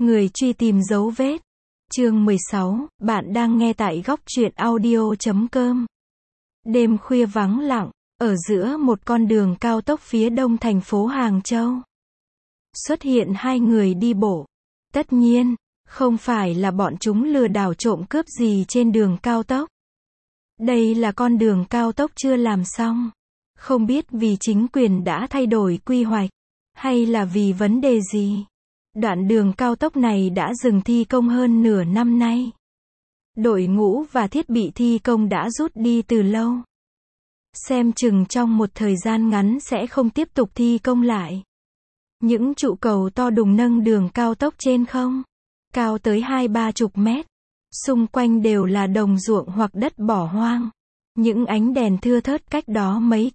Người truy tìm dấu vết. Chương 16, bạn đang nghe tại góc truyện audio.com. Đêm khuya vắng lặng, ở giữa một con đường cao tốc phía đông thành phố Hàng Châu. Xuất hiện hai người đi bộ. Tất nhiên, không phải là bọn chúng lừa đảo trộm cướp gì trên đường cao tốc. Đây là con đường cao tốc chưa làm xong. Không biết vì chính quyền đã thay đổi quy hoạch, hay là vì vấn đề gì. Đoạn đường cao tốc này đã dừng thi công hơn nửa năm nay. Đội ngũ và thiết bị thi công đã rút đi từ lâu. Xem chừng trong một thời gian ngắn sẽ không tiếp tục thi công lại. Những trụ cầu to đùng nâng đường cao tốc trên không, cao tới 20-30 mét. Xung quanh đều là đồng ruộng hoặc đất bỏ hoang. Những ánh đèn thưa thớt cách đó mấy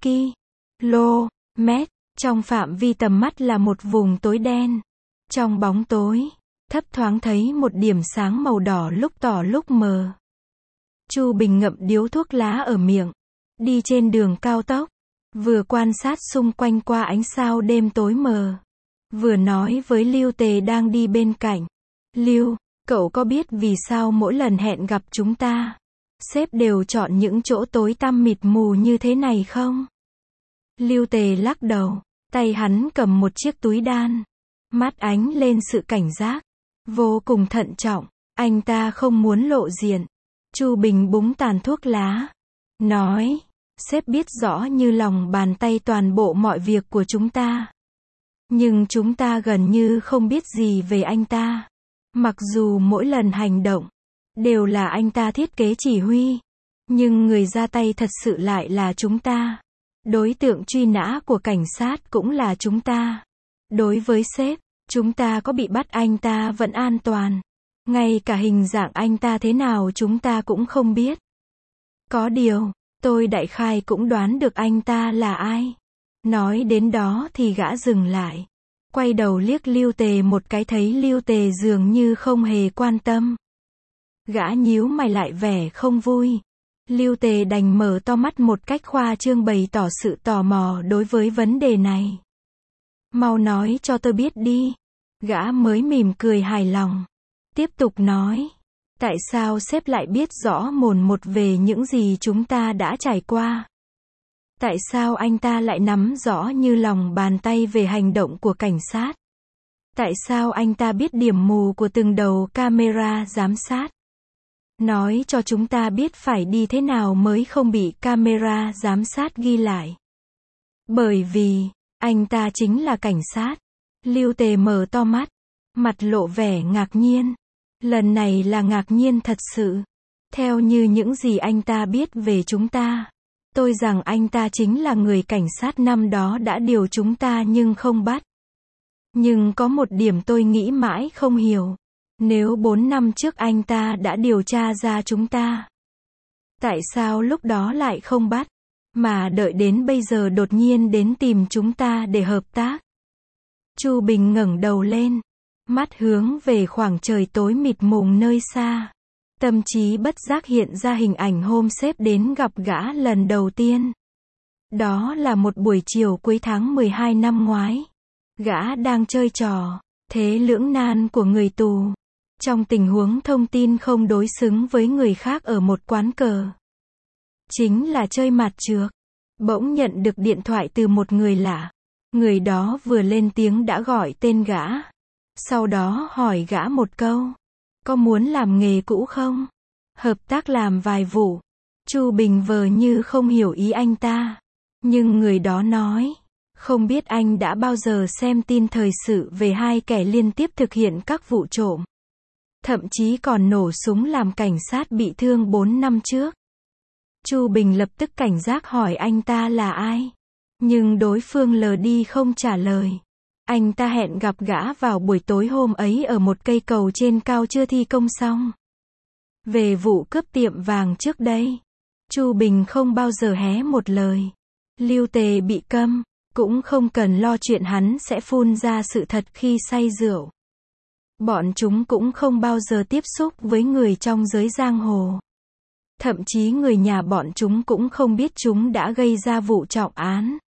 km. Trong phạm vi tầm mắt là một vùng tối đen. Trong bóng tối, thấp thoáng thấy một điểm sáng màu đỏ lúc tỏ lúc mờ. Chu Bình ngậm điếu thuốc lá ở miệng, đi trên đường cao tốc, vừa quan sát xung quanh qua ánh sao đêm tối mờ, vừa nói với Lưu Tề đang đi bên cạnh. Lưu, cậu có biết vì sao mỗi lần hẹn gặp chúng ta, sếp đều chọn những chỗ tối tăm mịt mù như thế này không? Lưu Tề lắc đầu, tay hắn cầm một chiếc túi đan. Mắt ánh lên sự cảnh giác, vô cùng thận trọng, anh ta không muốn lộ diện. Chu Bình búng tàn thuốc lá, nói, sếp biết rõ như lòng bàn tay toàn bộ mọi việc của chúng ta. Nhưng chúng ta gần như không biết gì về anh ta. Mặc dù mỗi lần hành động, đều là anh ta thiết kế chỉ huy, nhưng người ra tay thật sự lại là chúng ta. Đối tượng truy nã của cảnh sát cũng là chúng ta. Đối với sếp, chúng ta có bị bắt anh ta vẫn an toàn. Ngay cả hình dạng anh ta thế nào chúng ta cũng không biết. Có điều, tôi đại khái cũng đoán được anh ta là ai. Nói đến đó thì gã dừng lại. Quay đầu liếc Lưu Tề một cái, thấy Lưu Tề dường như không hề quan tâm. Gã nhíu mày lại vẻ không vui. Lưu Tề đành mở to mắt một cách khoa trương bày tỏ sự tò mò đối với vấn đề này. Mau nói cho tôi biết đi. Gã mới mỉm cười hài lòng. Tiếp tục nói. Tại sao sếp lại biết rõ mồn một về những gì chúng ta đã trải qua? Tại sao anh ta lại nắm rõ như lòng bàn tay về hành động của cảnh sát? Tại sao anh ta biết điểm mù của từng đầu camera giám sát? Nói cho chúng ta biết phải đi thế nào mới không bị camera giám sát ghi lại. Bởi vì anh ta chính là cảnh sát. Lưu Tề mở to mắt, mặt lộ vẻ ngạc nhiên. Lần này là ngạc nhiên thật sự. Theo như những gì anh ta biết về chúng ta, tôi rằng anh ta chính là người cảnh sát năm đó đã điều chúng ta nhưng không bắt. Nhưng có một điểm tôi nghĩ mãi không hiểu. Nếu 4 năm trước anh ta đã điều tra ra chúng ta, tại sao lúc đó lại không bắt, mà đợi đến bây giờ đột nhiên đến tìm chúng ta để hợp tác? Chu Bình ngẩng đầu lên, mắt hướng về khoảng trời tối mịt mùng nơi xa. Tâm trí bất giác hiện ra hình ảnh hôm sếp đến gặp gã lần đầu tiên. Đó là một buổi chiều cuối tháng 12 năm ngoái. Gã đang chơi trò thế lưỡng nan của người tù. Trong tình huống thông tin không đối xứng với người khác ở một quán cờ. Chính là chơi mặt trược. Bỗng nhận được điện thoại từ một người lạ. Người đó vừa lên tiếng đã gọi tên gã. Sau đó hỏi gã một câu. Có muốn làm nghề cũ không? Hợp tác làm vài vụ. Chu Bình vờ như không hiểu ý anh ta. Nhưng người đó nói. Không biết anh đã bao giờ xem tin thời sự về hai kẻ liên tiếp thực hiện các vụ trộm. Thậm chí còn nổ súng làm cảnh sát bị thương 4 năm trước. Chu Bình lập tức cảnh giác hỏi anh ta là ai. Nhưng đối phương lờ đi không trả lời. Anh ta hẹn gặp gã vào buổi tối hôm ấy ở một cây cầu trên cao chưa thi công xong. Về vụ cướp tiệm vàng trước đây, Chu Bình không bao giờ hé một lời. Lưu Tề bị câm, cũng không cần lo chuyện hắn sẽ phun ra sự thật khi say rượu. Bọn chúng cũng không bao giờ tiếp xúc với người trong giới giang hồ. Thậm chí người nhà bọn chúng cũng không biết chúng đã gây ra vụ trọng án.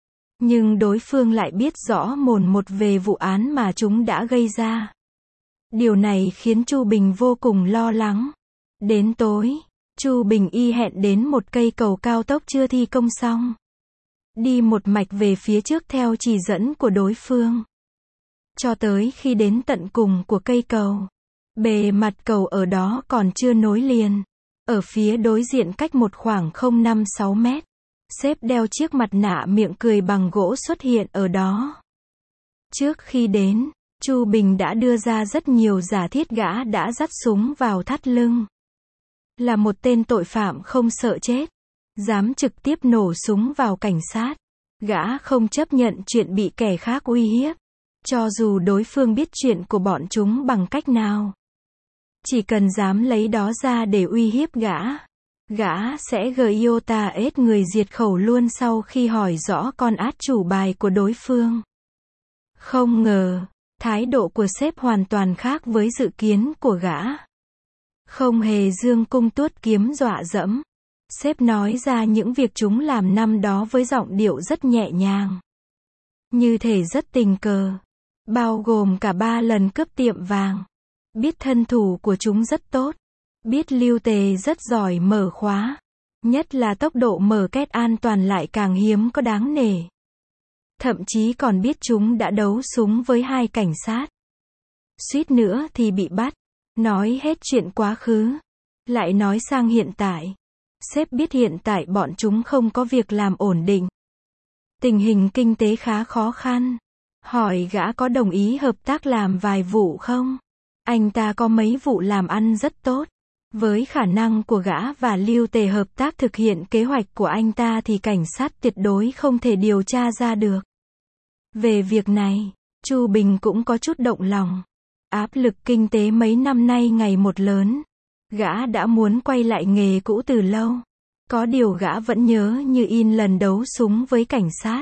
Nhưng đối phương lại biết rõ mồn một về vụ án mà chúng đã gây ra. Điều này khiến Chu Bình vô cùng lo lắng. Đến tối, Chu Bình y hẹn đến một cây cầu cao tốc chưa thi công xong. Đi một mạch về phía trước theo chỉ dẫn của đối phương. Cho tới khi đến tận cùng của cây cầu. Bề mặt cầu ở đó còn chưa nối liền. Ở phía đối diện cách một khoảng 0,5-6 mét. Sếp đeo chiếc mặt nạ miệng cười bằng gỗ xuất hiện ở đó. Trước khi đến, Chu Bình đã đưa ra rất nhiều giả thiết gã đã dắt súng vào thắt lưng. Là một tên tội phạm không sợ chết. Dám trực tiếp nổ súng vào cảnh sát. Gã không chấp nhận chuyện bị kẻ khác uy hiếp. Cho dù đối phương biết chuyện của bọn chúng bằng cách nào. Chỉ cần dám lấy đó ra để uy hiếp gã. Gã sẽ iota ết người diệt khẩu luôn sau khi hỏi rõ con át chủ bài của đối phương. Không ngờ, thái độ của sếp hoàn toàn khác với dự kiến của gã. Không hề dương cung tuốt kiếm dọa dẫm. Sếp nói ra những việc chúng làm năm đó với giọng điệu rất nhẹ nhàng. Như thể rất tình cờ. Bao gồm cả 3 lần cướp tiệm vàng. Biết thân thủ của chúng rất tốt. Biết lưu tề rất giỏi mở khóa. Nhất là tốc độ mở két an toàn lại càng hiếm có đáng nể. Thậm chí còn biết chúng đã đấu súng với 2 cảnh sát. Suýt nữa thì bị bắt. Nói hết chuyện quá khứ. Lại nói sang hiện tại. Sếp biết hiện tại bọn chúng không có việc làm ổn định. Tình hình kinh tế khá khó khăn. Hỏi gã có đồng ý hợp tác làm vài vụ không? Anh ta có mấy vụ làm ăn rất tốt. Với khả năng của gã và lưu tề hợp tác thực hiện kế hoạch của anh ta thì cảnh sát tuyệt đối không thể điều tra ra được. Về việc này, Chu Bình cũng có chút động lòng. Áp lực kinh tế mấy năm nay ngày một lớn. Gã đã muốn quay lại nghề cũ từ lâu. Có điều gã vẫn nhớ như in lần đấu súng với cảnh sát.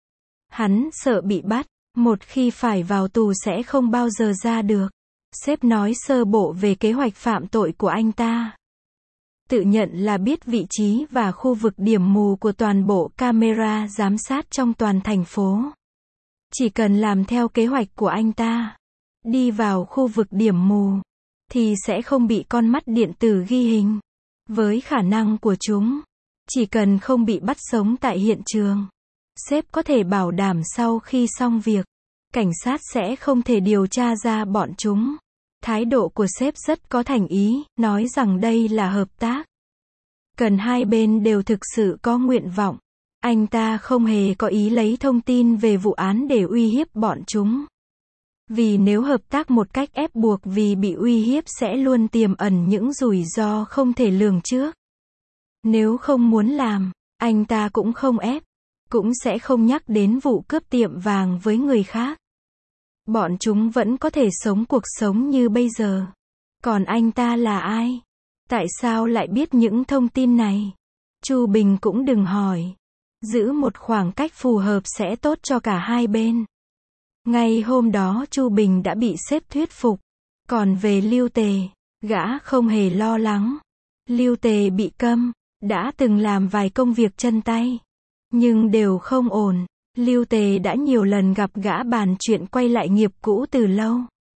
Hắn sợ bị bắt. Một khi phải vào tù sẽ không bao giờ ra được. Sếp nói sơ bộ về kế hoạch phạm tội của anh ta. Tự nhận là biết vị trí và khu vực điểm mù của toàn bộ camera giám sát trong toàn thành phố. Chỉ cần làm theo kế hoạch của anh ta, đi vào khu vực điểm mù, thì sẽ không bị con mắt điện tử ghi hình. Với khả năng của chúng, chỉ cần không bị bắt sống tại hiện trường, sếp có thể bảo đảm sau khi xong việc, cảnh sát sẽ không thể điều tra ra bọn chúng. Thái độ của sếp rất có thành ý, nói rằng đây là hợp tác. Cần hai bên đều thực sự có nguyện vọng. Anh ta không hề có ý lấy thông tin về vụ án để uy hiếp bọn chúng. Vì nếu hợp tác một cách ép buộc vì bị uy hiếp sẽ luôn tiềm ẩn những rủi ro không thể lường trước. Nếu không muốn làm, anh ta cũng không ép, cũng sẽ không nhắc đến vụ cướp tiệm vàng với người khác. Bọn chúng vẫn có thể sống cuộc sống như bây giờ. Còn anh ta là ai? Tại sao lại biết những thông tin này? Chu Bình cũng đừng hỏi. Giữ một khoảng cách phù hợp sẽ tốt cho cả hai bên. Ngay hôm đó Chu Bình đã bị sếp thuyết phục. Còn về Lưu Tề, gã không hề lo lắng. Lưu Tề bị câm, đã từng làm vài công việc chân tay, nhưng đều không ổn. Lưu Tề đã nhiều lần gặp gã bàn chuyện quay lại nghiệp cũ từ lâu.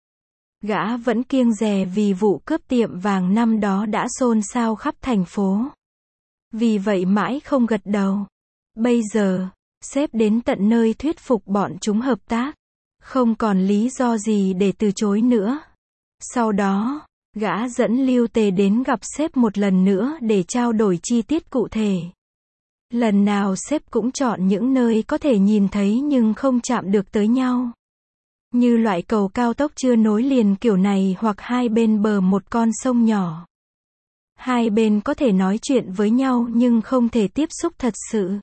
Gã vẫn kiêng dè vì vụ cướp tiệm vàng năm đó đã xôn xao khắp thành phố. Vì vậy mãi không gật đầu. Bây giờ, sếp đến tận nơi thuyết phục bọn chúng hợp tác. Không còn lý do gì để từ chối nữa. Sau đó, gã dẫn Lưu Tề đến gặp sếp một lần nữa để trao đổi chi tiết cụ thể. Lần nào sếp cũng chọn những nơi có thể nhìn thấy nhưng không chạm được tới nhau. Như loại cầu cao tốc chưa nối liền kiểu này hoặc hai bên bờ một con sông nhỏ. Hai bên có thể nói chuyện với nhau nhưng không thể tiếp xúc thật sự.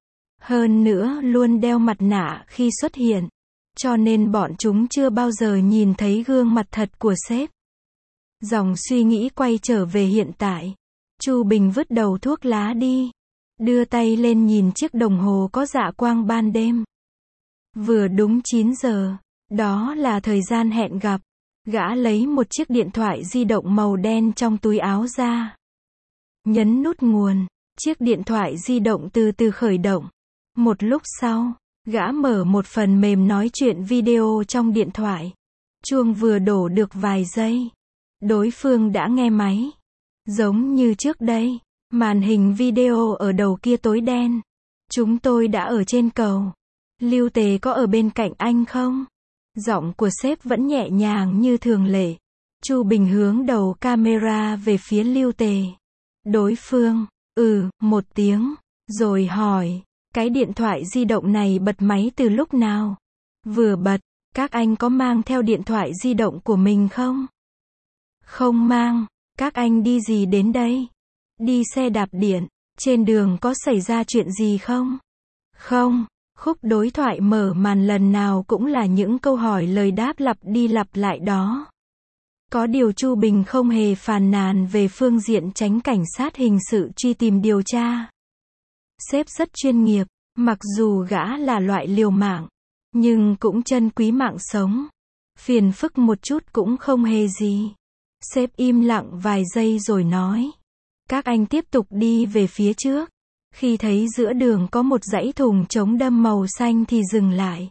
Hơn nữa luôn đeo mặt nạ khi xuất hiện. Cho nên bọn chúng chưa bao giờ nhìn thấy gương mặt thật của sếp. Dòng suy nghĩ quay trở về hiện tại. Chu Bình vứt đầu thuốc lá đi. Đưa tay lên nhìn chiếc đồng hồ có dạ quang ban đêm. Vừa đúng 9 giờ. Đó là thời gian hẹn gặp. Gã lấy một chiếc điện thoại di động màu đen trong túi áo ra. Nhấn nút nguồn. Chiếc điện thoại di động từ từ khởi động. Một lúc sau, gã mở một phần mềm nói chuyện video trong điện thoại. Chuông vừa đổ được vài giây, đối phương đã nghe máy. Giống như trước đây, màn hình video ở đầu kia tối đen. Chúng tôi đã ở trên cầu. Lưu Tề có ở bên cạnh anh không? Giọng của sếp vẫn nhẹ nhàng như thường lệ. Chu Bình hướng đầu camera về phía Lưu Tề. Đối phương, một tiếng, rồi hỏi, cái điện thoại di động này bật máy từ lúc nào? Vừa bật, các anh có mang theo điện thoại di động của mình không? Không mang, các anh đi gì đến đây? Đi xe đạp điện, trên đường có xảy ra chuyện gì không? Không, khúc đối thoại mở màn lần nào cũng là những câu hỏi lời đáp lặp đi lặp lại đó. Có điều Chu Bình không hề phàn nàn về phương diện tránh cảnh sát hình sự truy tìm điều tra. Sếp rất chuyên nghiệp, mặc dù gã là loại liều mạng, nhưng cũng trân quý mạng sống. Phiền phức một chút cũng không hề gì. Sếp im lặng vài giây rồi nói. Các anh tiếp tục đi về phía trước. Khi thấy giữa đường có một dãy thùng chống đâm màu xanh thì dừng lại.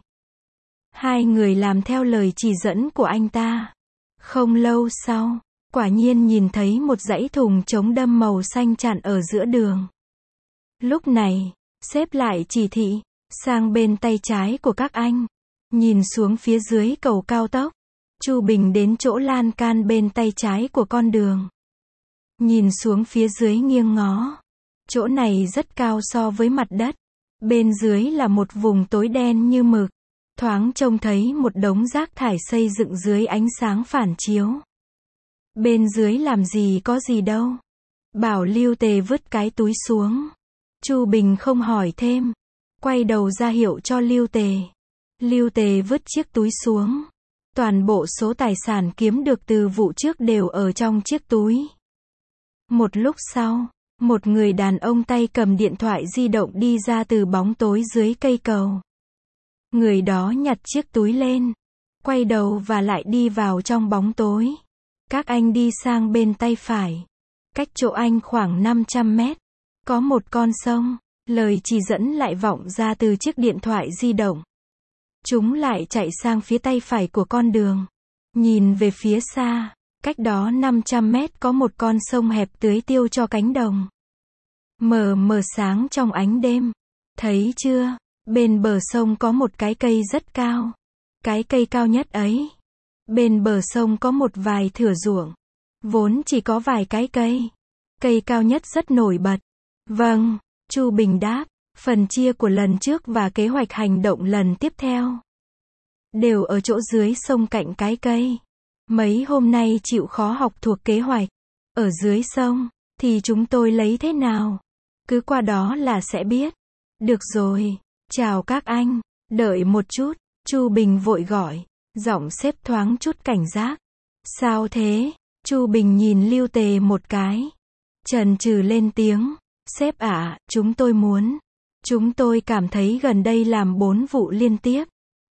Hai người làm theo lời chỉ dẫn của anh ta. Không lâu sau, quả nhiên nhìn thấy một dãy thùng chống đâm màu xanh chặn ở giữa đường. Lúc này, sếp lại chỉ thị, sang bên tay trái của các anh. Nhìn xuống phía dưới cầu cao tốc. Chu Bình đến chỗ lan can bên tay trái của con đường. Nhìn xuống phía dưới nghiêng ngó. Chỗ này rất cao so với mặt đất. Bên dưới là một vùng tối đen như mực. Thoáng trông thấy một đống rác thải xây dựng dưới ánh sáng phản chiếu. Bên dưới làm gì có gì đâu. Bảo Lưu Tề vứt cái túi xuống. Chu Bình không hỏi thêm. Quay đầu ra hiệu cho Lưu Tề. Lưu Tề vứt chiếc túi xuống. Toàn bộ số tài sản kiếm được từ vụ trước đều ở trong chiếc túi. Một lúc sau, một người đàn ông tay cầm điện thoại di động đi ra từ bóng tối dưới cây cầu. Người đó nhặt chiếc túi lên, quay đầu và lại đi vào trong bóng tối. Các anh đi sang bên tay phải. Cách chỗ anh khoảng 500 mét. Có một con sông. Lời chỉ dẫn lại vọng ra từ chiếc điện thoại di động. Chúng lại chạy sang phía tay phải của con đường. Nhìn về phía xa, cách đó 500 mét có một con sông hẹp tưới tiêu cho cánh đồng. Mờ mờ sáng trong ánh đêm. Thấy chưa? Bên bờ sông có một cái cây rất cao. Cái cây cao nhất ấy. Bên bờ sông có một vài thửa ruộng. Vốn chỉ có vài cái cây. Cây cao nhất rất nổi bật. Vâng, Chu Bình đáp. Phần chia của lần trước và kế hoạch hành động lần tiếp theo đều ở chỗ dưới sông cạnh cái cây. Mấy hôm nay chịu khó học thuộc kế hoạch. Ở dưới sông, thì chúng tôi lấy thế nào? Cứ qua đó là sẽ biết. Được rồi, chào các anh, đợi một chút, Chu Bình vội gọi, giọng sếp thoáng chút cảnh giác. Sao thế? Chu Bình nhìn Lưu Tề một cái. Chần chừ lên tiếng, sếp ạ, chúng tôi cảm thấy gần đây làm 4 vụ liên tiếp.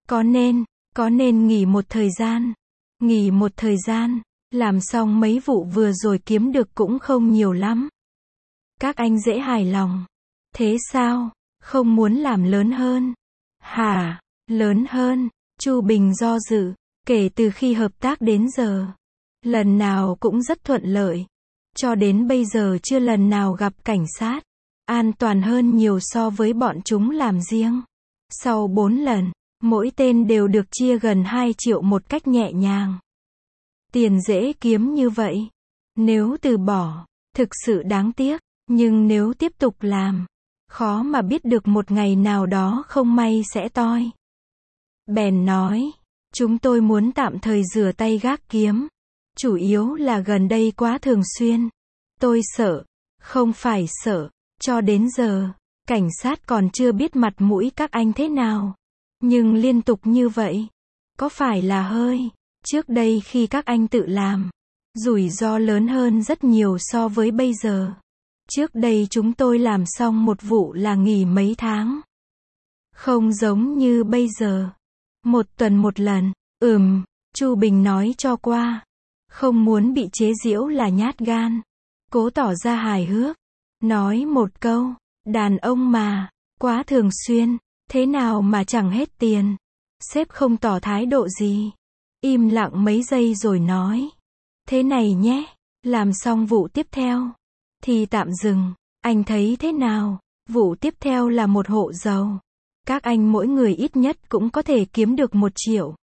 Có nên nghỉ một thời gian. Nghỉ một thời gian, làm xong mấy vụ vừa rồi kiếm được cũng không nhiều lắm. Các anh dễ hài lòng. Thế sao? Không muốn làm lớn hơn? Hả? Lớn hơn? Chu Bình do dự. Kể từ khi hợp tác đến giờ, lần nào cũng rất thuận lợi. Cho đến bây giờ chưa lần nào gặp cảnh sát. An toàn hơn nhiều so với bọn chúng làm riêng. Sau 4 lần, mỗi tên đều được chia gần 2 triệu một cách nhẹ nhàng. Tiền dễ kiếm như vậy. Nếu từ bỏ, thực sự đáng tiếc. Nhưng nếu tiếp tục làm, khó mà biết được một ngày nào đó không may sẽ toi. Bèn nói, chúng tôi muốn tạm thời rửa tay gác kiếm. Chủ yếu là gần đây quá thường xuyên. Tôi sợ. Không phải sợ. Cho đến giờ, cảnh sát còn chưa biết mặt mũi các anh thế nào. Nhưng liên tục như vậy, có phải là hơi. Trước đây khi các anh tự làm, rủi ro lớn hơn rất nhiều so với bây giờ. Trước đây chúng tôi làm xong một vụ là nghỉ mấy tháng. Không giống như bây giờ. 1 tuần một lần. Chu Bình nói cho qua. Không muốn bị chế giễu là nhát gan. Cố tỏ ra hài hước. Nói một câu, đàn ông mà, quá thường xuyên, thế nào mà chẳng hết tiền. Sếp không tỏ thái độ gì. im lặng mấy giây rồi nói. Thế này nhé, làm xong vụ tiếp theo, thì tạm dừng, anh thấy thế nào? Vụ tiếp theo là một hộ giàu. Các anh mỗi người ít nhất cũng có thể kiếm được 1 triệu.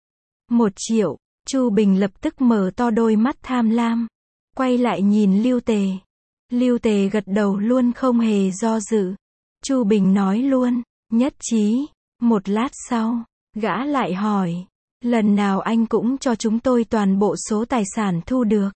1 triệu, Chu Bình lập tức mở to đôi mắt tham lam. Quay lại nhìn Lưu Tề. Lưu Tề gật đầu luôn không hề do dự. Chu Bình nói luôn, nhất trí. Một lát sau, gã lại hỏi, lần nào anh cũng cho chúng tôi toàn bộ số tài sản thu được.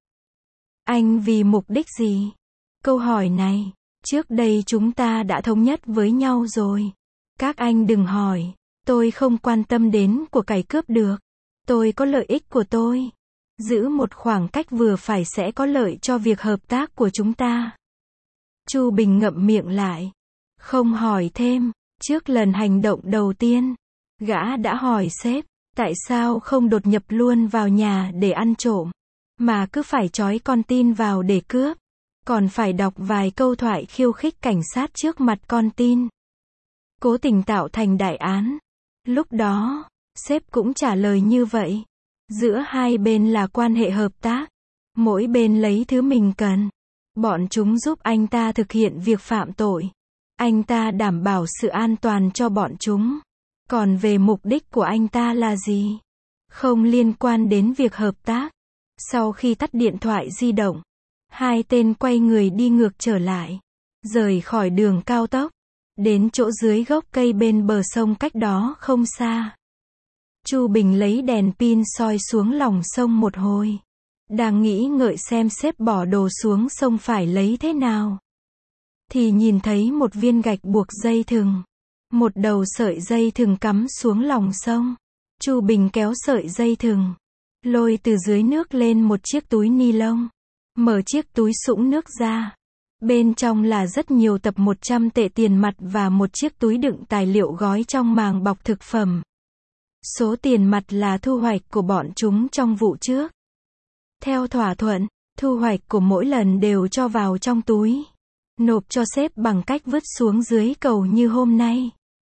Anh vì mục đích gì? Câu hỏi này, trước đây chúng ta đã thống nhất với nhau rồi. Các anh đừng hỏi, tôi không quan tâm đến của cải cướp được. Tôi có lợi ích của tôi. Giữ một khoảng cách vừa phải sẽ có lợi cho việc hợp tác của chúng ta. Chu Bình ngậm miệng lại. Không hỏi thêm. Trước lần hành động đầu tiên, gã đã hỏi sếp, tại sao không đột nhập luôn vào nhà để ăn trộm, mà cứ phải trói con tin vào để cướp, còn phải đọc vài câu thoại khiêu khích cảnh sát trước mặt con tin. Cố tình tạo thành đại án. Lúc đó, sếp cũng trả lời như vậy. Giữa hai bên là quan hệ hợp tác. Mỗi bên lấy thứ mình cần. Bọn chúng giúp anh ta thực hiện việc phạm tội. Anh ta đảm bảo sự an toàn cho bọn chúng. Còn về mục đích của anh ta là gì? Không liên quan đến việc hợp tác. Sau khi tắt điện thoại di động, hai tên quay người đi ngược trở lại. Rời khỏi đường cao tốc. Đến chỗ dưới gốc cây bên bờ sông cách đó không xa. Chu Bình lấy đèn pin soi xuống lòng sông một hồi. Đang nghĩ ngợi xem xếp bỏ đồ xuống sông phải lấy thế nào. Thì nhìn thấy một viên gạch buộc dây thừng. Một đầu sợi dây thừng cắm xuống lòng sông. Chu Bình kéo sợi dây thừng. Lôi từ dưới nước lên một chiếc túi ni lông. Mở chiếc túi sũng nước ra. Bên trong là rất nhiều tập 100 tệ tiền mặt và một chiếc túi đựng tài liệu gói trong màng bọc thực phẩm. Số tiền mặt là thu hoạch của bọn chúng trong vụ trước. Theo thỏa thuận, thu hoạch của mỗi lần đều cho vào trong túi. Nộp cho sếp bằng cách vứt xuống dưới cầu như hôm nay.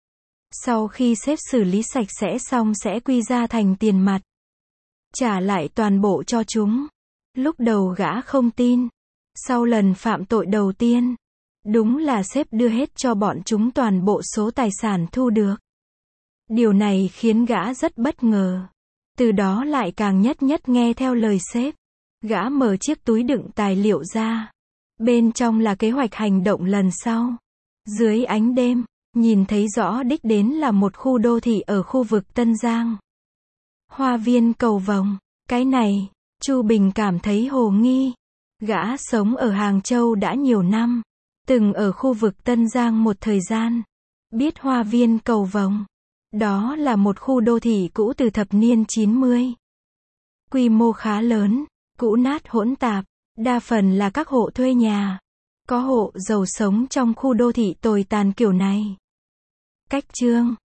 Sau khi sếp xử lý sạch sẽ xong sẽ quy ra thành tiền mặt. Trả lại toàn bộ cho chúng. Lúc đầu gã không tin. Sau lần phạm tội đầu tiên, đúng là sếp đưa hết cho bọn chúng toàn bộ số tài sản thu được. Điều này khiến gã rất bất ngờ. Từ đó lại càng nhất nhất nghe theo lời sếp. Gã mở chiếc túi đựng tài liệu ra. Bên trong là kế hoạch hành động lần sau. Dưới ánh đêm, nhìn thấy rõ đích đến là một khu đô thị ở khu vực Tân Giang. Hoa viên cầu vồng. Cái này, Chu Bình cảm thấy hồ nghi. Gã sống ở Hàng Châu đã nhiều năm. Từng ở khu vực Tân Giang một thời gian. Biết hoa viên cầu vồng. Đó là một khu đô thị cũ từ thập niên 90. Quy mô khá lớn, cũ nát hỗn tạp, đa phần là các hộ thuê nhà. Có hộ giàu sống trong khu đô thị tồi tàn kiểu này. Cách chương